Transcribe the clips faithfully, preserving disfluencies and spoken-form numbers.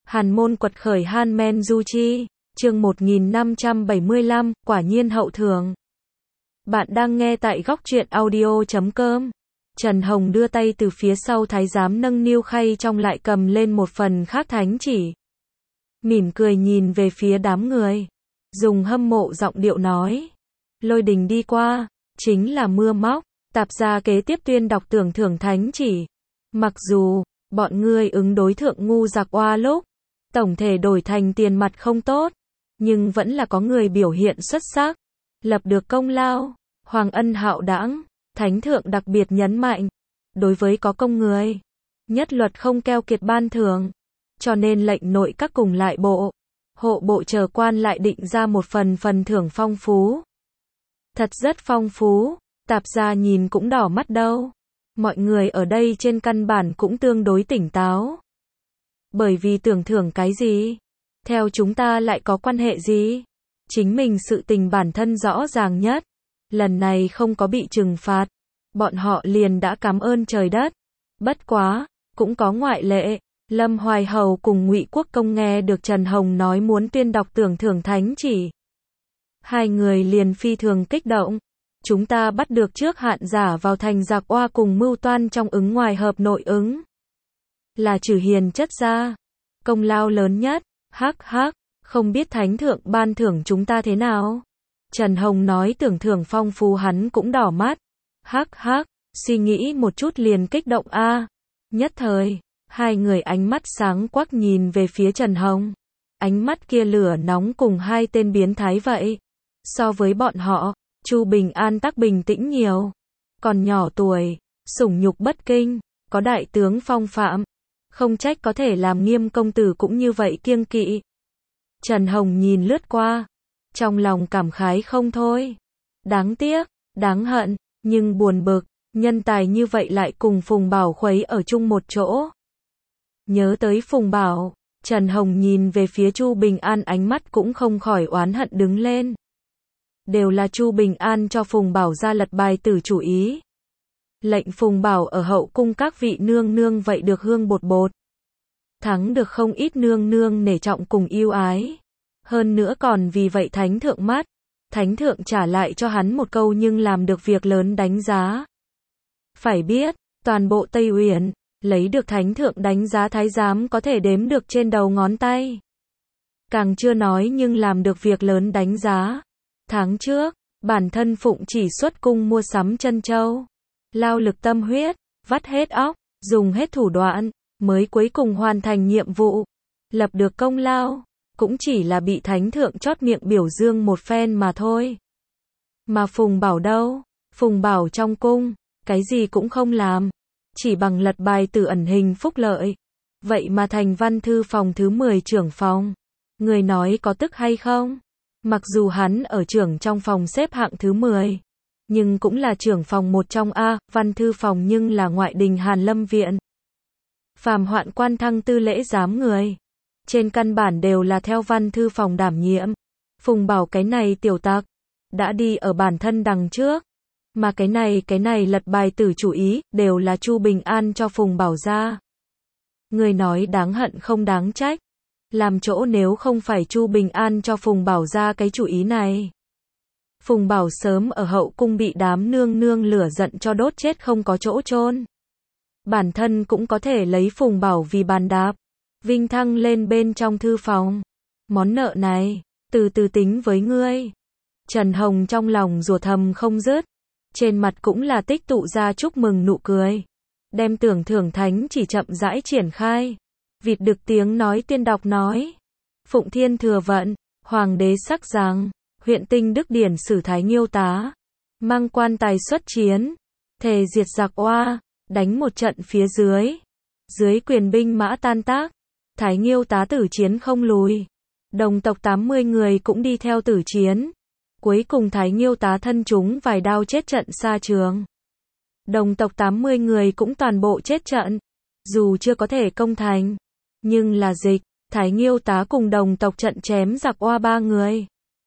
Hàn môn quật khởi Han Men Du Chi, chương một nghìn năm trăm bảy mươi lăm, quả nhiên hậu thưởng. Bạn đang nghe tại góc truyện audio chấm com. Trần Hồng đưa tay từ phía sau thái giám nâng niu khay trong lại cầm lên một phần khác thánh chỉ. Mỉm cười nhìn về phía đám người. Dùng hâm mộ giọng điệu nói. Lôi đình đi qua, chính là mưa móc, tạp gia kế tiếp tuyên đọc tưởng thưởng thánh chỉ. Mặc dù, bọn ngươi ứng đối thượng ngu giặc oa lúc, tổng thể đổi thành tiền mặt không tốt, nhưng vẫn là có người biểu hiện xuất sắc, lập được công lao. Hoàng ân hạo đãng, thánh thượng đặc biệt nhấn mạnh, đối với có công người, nhất luật không keo kiệt ban thưởng, cho nên lệnh nội các cùng lại bộ, hộ bộ chờ quan lại định ra một phần phần thưởng phong phú. Thật rất phong phú, tạp gia nhìn cũng đỏ mắt đâu. Mọi người ở đây trên căn bản cũng tương đối tỉnh táo. Bởi vì tưởng thưởng cái gì? Theo chúng ta lại có quan hệ gì? Chính mình sự tình bản thân rõ ràng nhất. Lần này không có bị trừng phạt. Bọn họ liền đã cảm ơn trời đất. Bất quá, cũng có ngoại lệ. Lâm Hoài Hầu cùng Ngụy Quốc Công nghe được Trần Hồng nói muốn tuyên đọc tưởng thưởng thánh chỉ. Hai người liền phi thường kích động. Chúng ta bắt được trước hạn giả vào thành giặc oa cùng mưu toan trong ứng ngoài hợp nội ứng. Là trừ hiền chất gia. Công lao lớn nhất, hắc hắc, không biết thánh thượng ban thưởng chúng ta thế nào. Trần Hồng nói tưởng thưởng phong phú hắn cũng đỏ mắt. Hắc hắc, suy nghĩ một chút liền kích động a. Nhất thời, hai người ánh mắt sáng quắc nhìn về phía Trần Hồng. Ánh mắt kia lửa nóng cùng hai tên biến thái vậy. So với bọn họ, Chu Bình An tắc bình tĩnh nhiều. Còn nhỏ tuổi, sủng nhục bất kinh, có đại tướng phong phạm. Không trách có thể làm Nghiêm công tử cũng như vậy kiêng kỵ. Trần Hồng nhìn lướt qua. Trong lòng cảm khái không thôi. Đáng tiếc, đáng hận, nhưng buồn bực. Nhân tài như vậy lại cùng Phùng Bảo khuấy ở chung một chỗ. Nhớ tới Phùng Bảo, Trần Hồng nhìn về phía Chu Bình An ánh mắt cũng không khỏi oán hận đứng lên. Đều là Chu Bình An cho Phùng Bảo ra lật bài tử chủ ý. Lệnh Phùng Bảo ở hậu cung các vị nương nương vậy được hương bột bột. Thắng được không ít nương nương nể trọng cùng yêu ái. Hơn nữa còn vì vậy thánh thượng mắt. Thánh thượng trả lại cho hắn một câu nhưng làm được việc lớn đánh giá. Phải biết, toàn bộ Tây Uyển, lấy được thánh thượng đánh giá thái giám có thể đếm được trên đầu ngón tay. Càng chưa nói nhưng làm được việc lớn đánh giá. Tháng trước, bản thân Phụng chỉ xuất cung mua sắm chân châu. Lao lực tâm huyết, vắt hết óc, dùng hết thủ đoạn, mới cuối cùng hoàn thành nhiệm vụ. Lập được công lao, cũng chỉ là bị thánh thượng chót miệng biểu dương một phen mà thôi. Mà Phùng Bảo đâu? Phùng Bảo trong cung, cái gì cũng không làm. Chỉ bằng lật bài tử ẩn hình phúc lợi. Vậy mà thành văn thư phòng thứ mười trưởng phòng. Người nói có tức hay không? Mặc dù hắn ở trưởng trong phòng xếp hạng thứ mười. Nhưng cũng là trưởng phòng một trong A, văn thư phòng nhưng là ngoại đình Hàn Lâm Viện. Phàm hoạn quan thăng tư lễ giám người. Trên căn bản đều là theo văn thư phòng đảm nhiệm. Phùng Bảo cái này tiểu tặc. Đã đi ở bản thân đằng trước. Mà cái này cái này lật bài tử chủ ý, đều là Chu Bình An cho Phùng Bảo ra. Người nói đáng hận không đáng trách. Làm chỗ nếu không phải Chu Bình An cho Phùng Bảo ra cái chủ ý này. Phùng Bảo sớm ở hậu cung bị đám nương nương lửa giận cho đốt chết không có chỗ chôn. Bản thân cũng có thể lấy Phùng Bảo vì bàn đạp. Vinh thăng lên bên trong thư phòng. Món nợ này, từ từ tính với ngươi. Trần Hồng trong lòng rủa thầm không dứt. Trên mặt cũng là tích tụ ra chúc mừng nụ cười. Đem tưởng thưởng thánh chỉ chậm rãi triển khai. Vịt được tiếng nói tiên đọc nói. Phụng Thiên thừa vận, Hoàng đế sắc rằng, huyện Tinh Đức Điển xử Thái Nghiêu tá. Mang quan tài xuất chiến. Thề diệt giặc oa, đánh một trận phía dưới. Dưới quyền binh mã tan tác. Thái Nghiêu tá tử chiến không lùi. Đồng tộc tám mươi người cũng đi theo tử chiến. Cuối cùng Thái Nghiêu tá thân chúng vài đao chết trận xa trường. Đồng tộc tám mươi người cũng toàn bộ chết trận. Dù chưa có thể công thành. Nhưng là dịch, Thái Nghiêu tá cùng đồng tộc trận chém giặc oa ba người.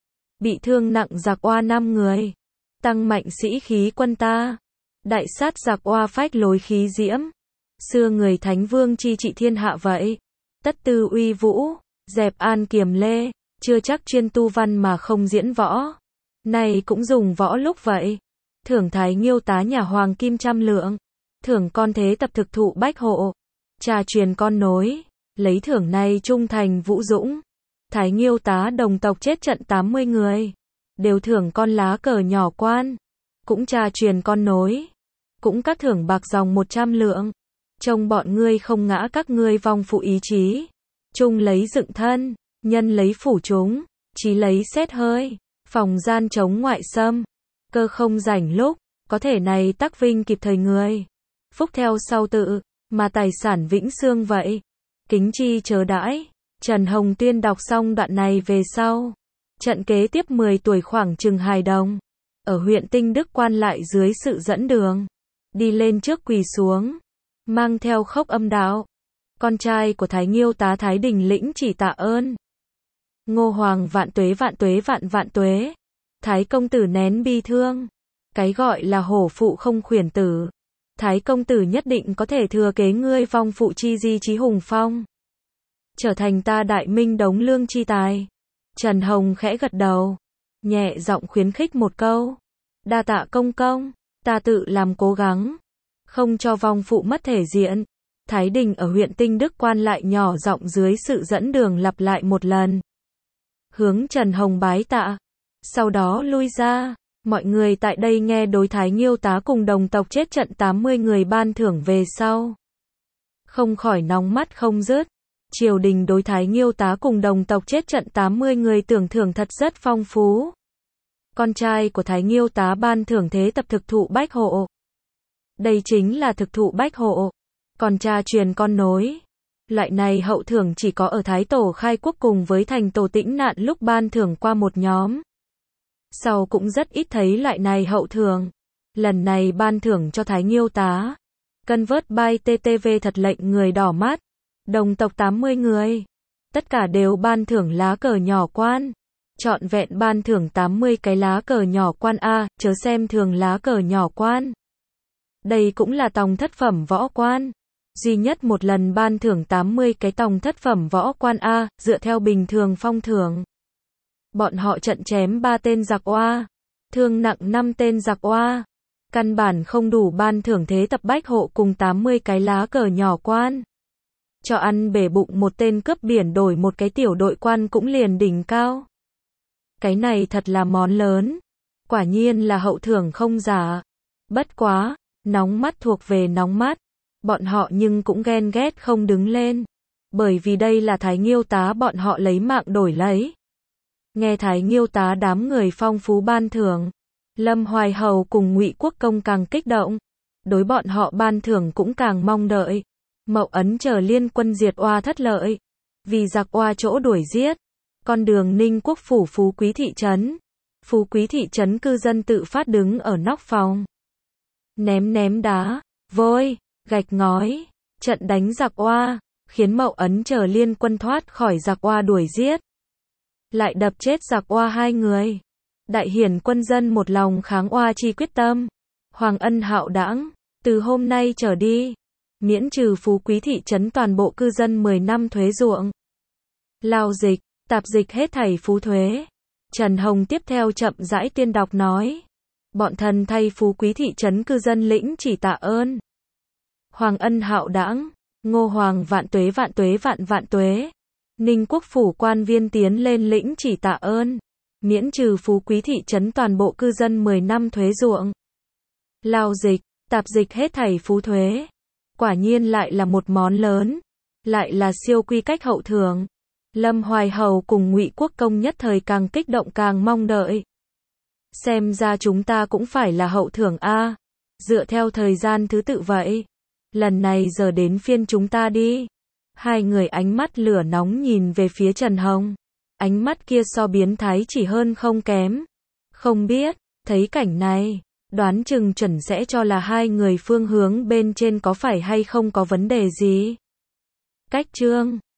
Bị thương nặng giặc oa năm người. Tăng mạnh sĩ khí quân ta. Đại sát giặc oa phách lối khí diễm. Xưa người Thánh Vương chi trị thiên hạ vậy. Tất tư uy vũ, dẹp an kiềm lê, chưa chắc chuyên tu văn mà không diễn võ. Này cũng dùng võ lúc vậy. Thưởng Thái Nghiêu tá nhà Hoàng kim trăm lượng. Thưởng con thế tập thực thụ bách hộ. Trà truyền con nối. Lấy thưởng này trung thành vũ dũng. Thái Nghiêu tá đồng tộc chết trận tám mươi người. Đều thưởng con lá cờ nhỏ quan. Cũng trà truyền con nối. Cũng các thưởng bạc dòng một trăm lượng. Trông bọn ngươi không ngã các ngươi vong phụ ý chí. Trung lấy dựng thân. Nhân lấy phủ chúng. Chí lấy xét hơi. Phòng gian chống ngoại xâm. Cơ không rảnh lúc. Có thể này tắc vinh kịp thời người. Phúc theo sau tự. Mà tài sản vĩnh xương vậy. Kính chi chớ đãi. Trần Hồng Tuyên đọc xong đoạn này về sau. Trận kế tiếp mười tuổi khoảng chừng hài đồng. Ở huyện Tinh Đức quan lại dưới sự dẫn đường. Đi lên trước quỳ xuống. Mang theo khốc âm đạo. Con trai của Thái Nghiêu tá Thái Đình lĩnh chỉ tạ ơn. Ngô Hoàng vạn tuế vạn tuế vạn vạn tuế. Thái công tử nén bi thương. Cái gọi là hổ phụ không khuyển tử. Thái công tử nhất định có thể thừa kế ngươi vong phụ chi di chí hùng phong. Trở thành ta đại minh đống lương chi tài. Trần Hồng khẽ gật đầu. Nhẹ giọng khuyến khích một câu. Đa tạ công công. Ta tự làm cố gắng. Không cho vong phụ mất thể diện. Thái Đình ở huyện Tinh Đức quan lại nhỏ giọng dưới sự dẫn đường lặp lại một lần. Hướng Trần Hồng bái tạ. Sau đó lui ra. Mọi người tại đây nghe đối Thái Nghiêu tá cùng đồng tộc chết trận tám mươi người ban thưởng về sau. Không khỏi nóng mắt không dứt. Triều đình đối Thái Nghiêu tá cùng đồng tộc chết trận tám mươi người tưởng thưởng thật rất phong phú. Con trai của Thái Nghiêu tá ban thưởng thế tập thực thụ bách hộ. Đây chính là thực thụ bách hộ. Còn cha truyền con nối. Loại này hậu thưởng chỉ có ở Thái Tổ khai quốc cùng với thành Tổ Tĩnh Nạn lúc ban thưởng qua một nhóm. Sau cũng rất ít thấy loại này hậu thưởng. Lần này ban thưởng cho Thái Nghiêu tá. Cân vớt by tê tê vê thật lệnh người đỏ mắt. Đồng tộc tám mươi người. Tất cả đều ban thưởng lá cờ nhỏ quan. Trọn vẹn ban thưởng tám mươi cái lá cờ nhỏ quan A, chớ xem thường lá cờ nhỏ quan. Đây cũng là tòng thất phẩm võ quan. Duy nhất một lần ban thưởng tám mươi cái tòng thất phẩm võ quan A, dựa theo bình thường phong thưởng. Bọn họ trận chém ba tên giặc oa, thương nặng năm tên giặc oa. Căn bản không đủ ban thưởng thế tập bách hộ cùng tám mươi cái lá cờ nhỏ quan. Cho ăn bể bụng một tên cướp biển đổi một cái tiểu đội quan cũng liền đỉnh cao. Cái này thật là món lớn. Quả nhiên là hậu thưởng không giả. Bất quá, nóng mắt thuộc về nóng mắt. Bọn họ nhưng cũng ghen ghét không đứng lên. Bởi vì đây là Thái Nghiêu tá bọn họ lấy mạng đổi lấy. Nghe Thái Nghiêu tá đám người phong phú ban thưởng. Lâm Hoài Hầu cùng Ngụy Quốc Công càng kích động. Đối bọn họ ban thưởng cũng càng mong đợi. Mậu Ấn chờ liên quân diệt oa thất lợi. Vì giặc oa chỗ đuổi giết. Con đường Ninh Quốc phủ Phú Quý thị trấn. Phú Quý thị trấn cư dân tự phát đứng ở nóc phòng. Ném ném đá, vôi, gạch ngói. Trận đánh giặc oa. Khiến Mậu Ấn chờ liên quân thoát khỏi giặc oa đuổi giết. Lại đập chết giặc oa hai người. Đại hiển quân dân một lòng kháng oa chi quyết tâm. Hoàng ân hạo đãng. Từ hôm nay trở đi. Miễn trừ Phú Quý thị trấn toàn bộ cư dân mười năm thuế ruộng. Lao dịch, tạp dịch hết thảy phú thuế. Trần Hồng tiếp theo chậm rãi tuyên đọc nói. Bọn thần thay Phú Quý thị trấn cư dân lĩnh chỉ tạ ơn. Hoàng ân hạo đãng. Ngô Hoàng vạn tuế vạn tuế vạn vạn tuế. Ninh Quốc phủ quan viên tiến lên lĩnh chỉ tạ ơn. Miễn trừ Phú Quý thị trấn toàn bộ cư dân mười năm thuế ruộng. Lao dịch, tạp dịch hết thảy phú thuế. Quả nhiên lại là một món lớn. Lại là siêu quy cách hậu thưởng. Lâm Hoài Hầu cùng Ngụy Quốc Công nhất thời càng kích động càng mong đợi. Xem ra chúng ta cũng phải là hậu thưởng A. Dựa theo thời gian thứ tự vậy. Lần này giờ đến phiên chúng ta đi. Hai người ánh mắt lửa nóng nhìn về phía Trần Hồng. Ánh mắt kia so biến thái chỉ hơn không kém. Không biết, thấy cảnh này, đoán chừng chuẩn sẽ cho là hai người phương hướng bên trên có phải hay không có vấn đề gì. Cách chương